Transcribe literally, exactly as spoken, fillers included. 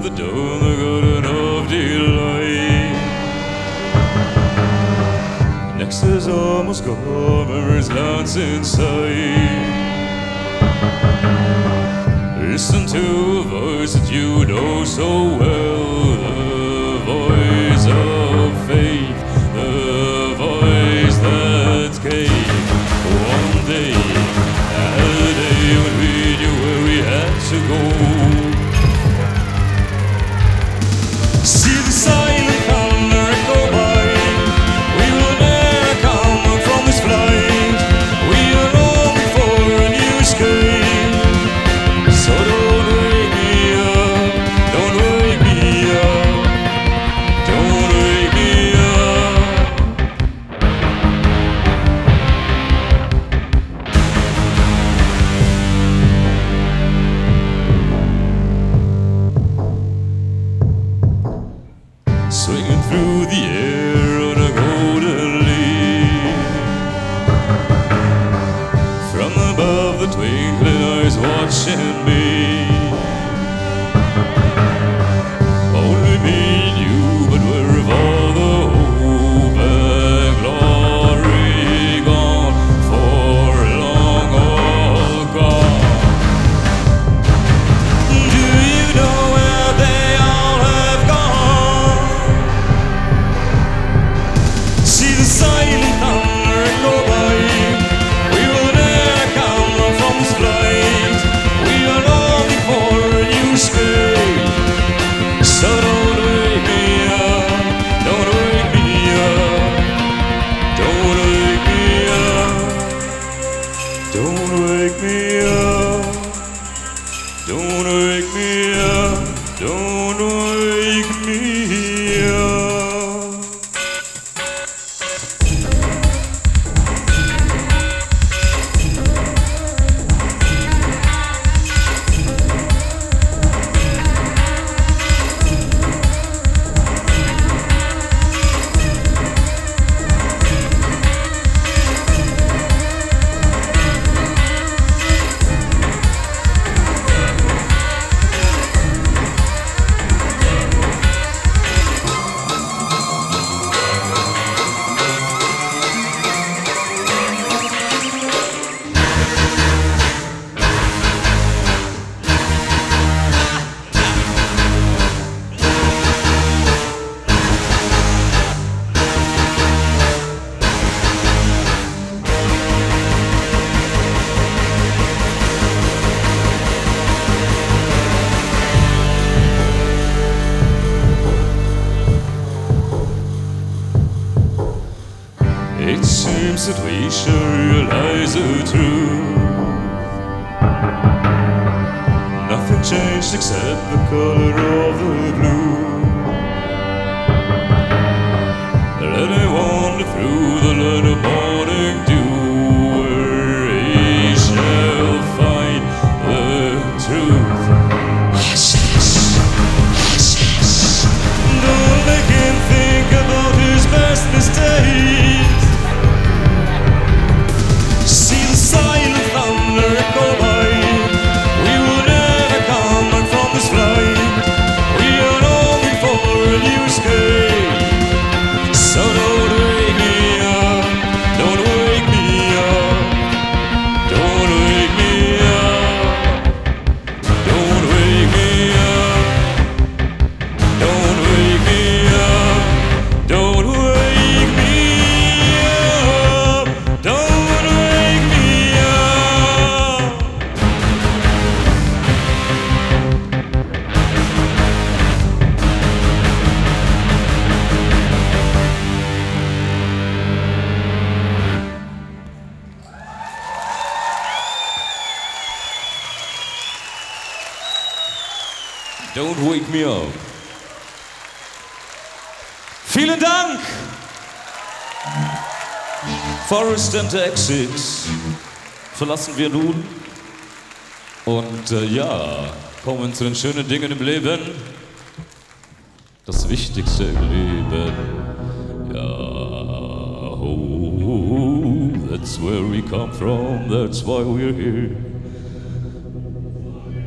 the dawn, the garden of delight. Next is almost gone, memories lost inside. Listen to a voice that you know so well, the voice of faith, the voice that came one day, a day when we knew where we had to go. See the silent thunder echo by. We will never come back from this flight. We are longing for a new sky. So don't wake me up, don't wake me up, don't wake me up. Swinging through the air on a golden leaf. From above the twinkling eyes watching me. Only me and you, but where have all the hope and glory gone? For long all gone. Do you know where they all have gone? See the silent thunder echo by. We will never come back from this flight. We are longing for a new sky. So don't wake me up, don't wake me up, don't wake me up, don't wake me up, don't wake me up, don't wake me up. It seems that we shall realize the truth. Nothing changed except the color of the blue. Let it wander through the light of morning dew, where he shall find the truth. Yes, yes, yes, yes. Don't make him think about his past mistakes. See the silent thunder echo by. We will never come back from this flight. We are longing for a new sky. So don't wake me up, don't wake me up, don't wake me up, don't wake me up, don't wake me up, don't wake me up, don't wake me up. Don't wake me up. Vielen Dank! Forest and Exits verlassen wir nun. Und äh, ja, kommen zu den schönen Dingen im Leben. Das Wichtigste im Leben. Ja, oh, that's where we come from, that's why we're here.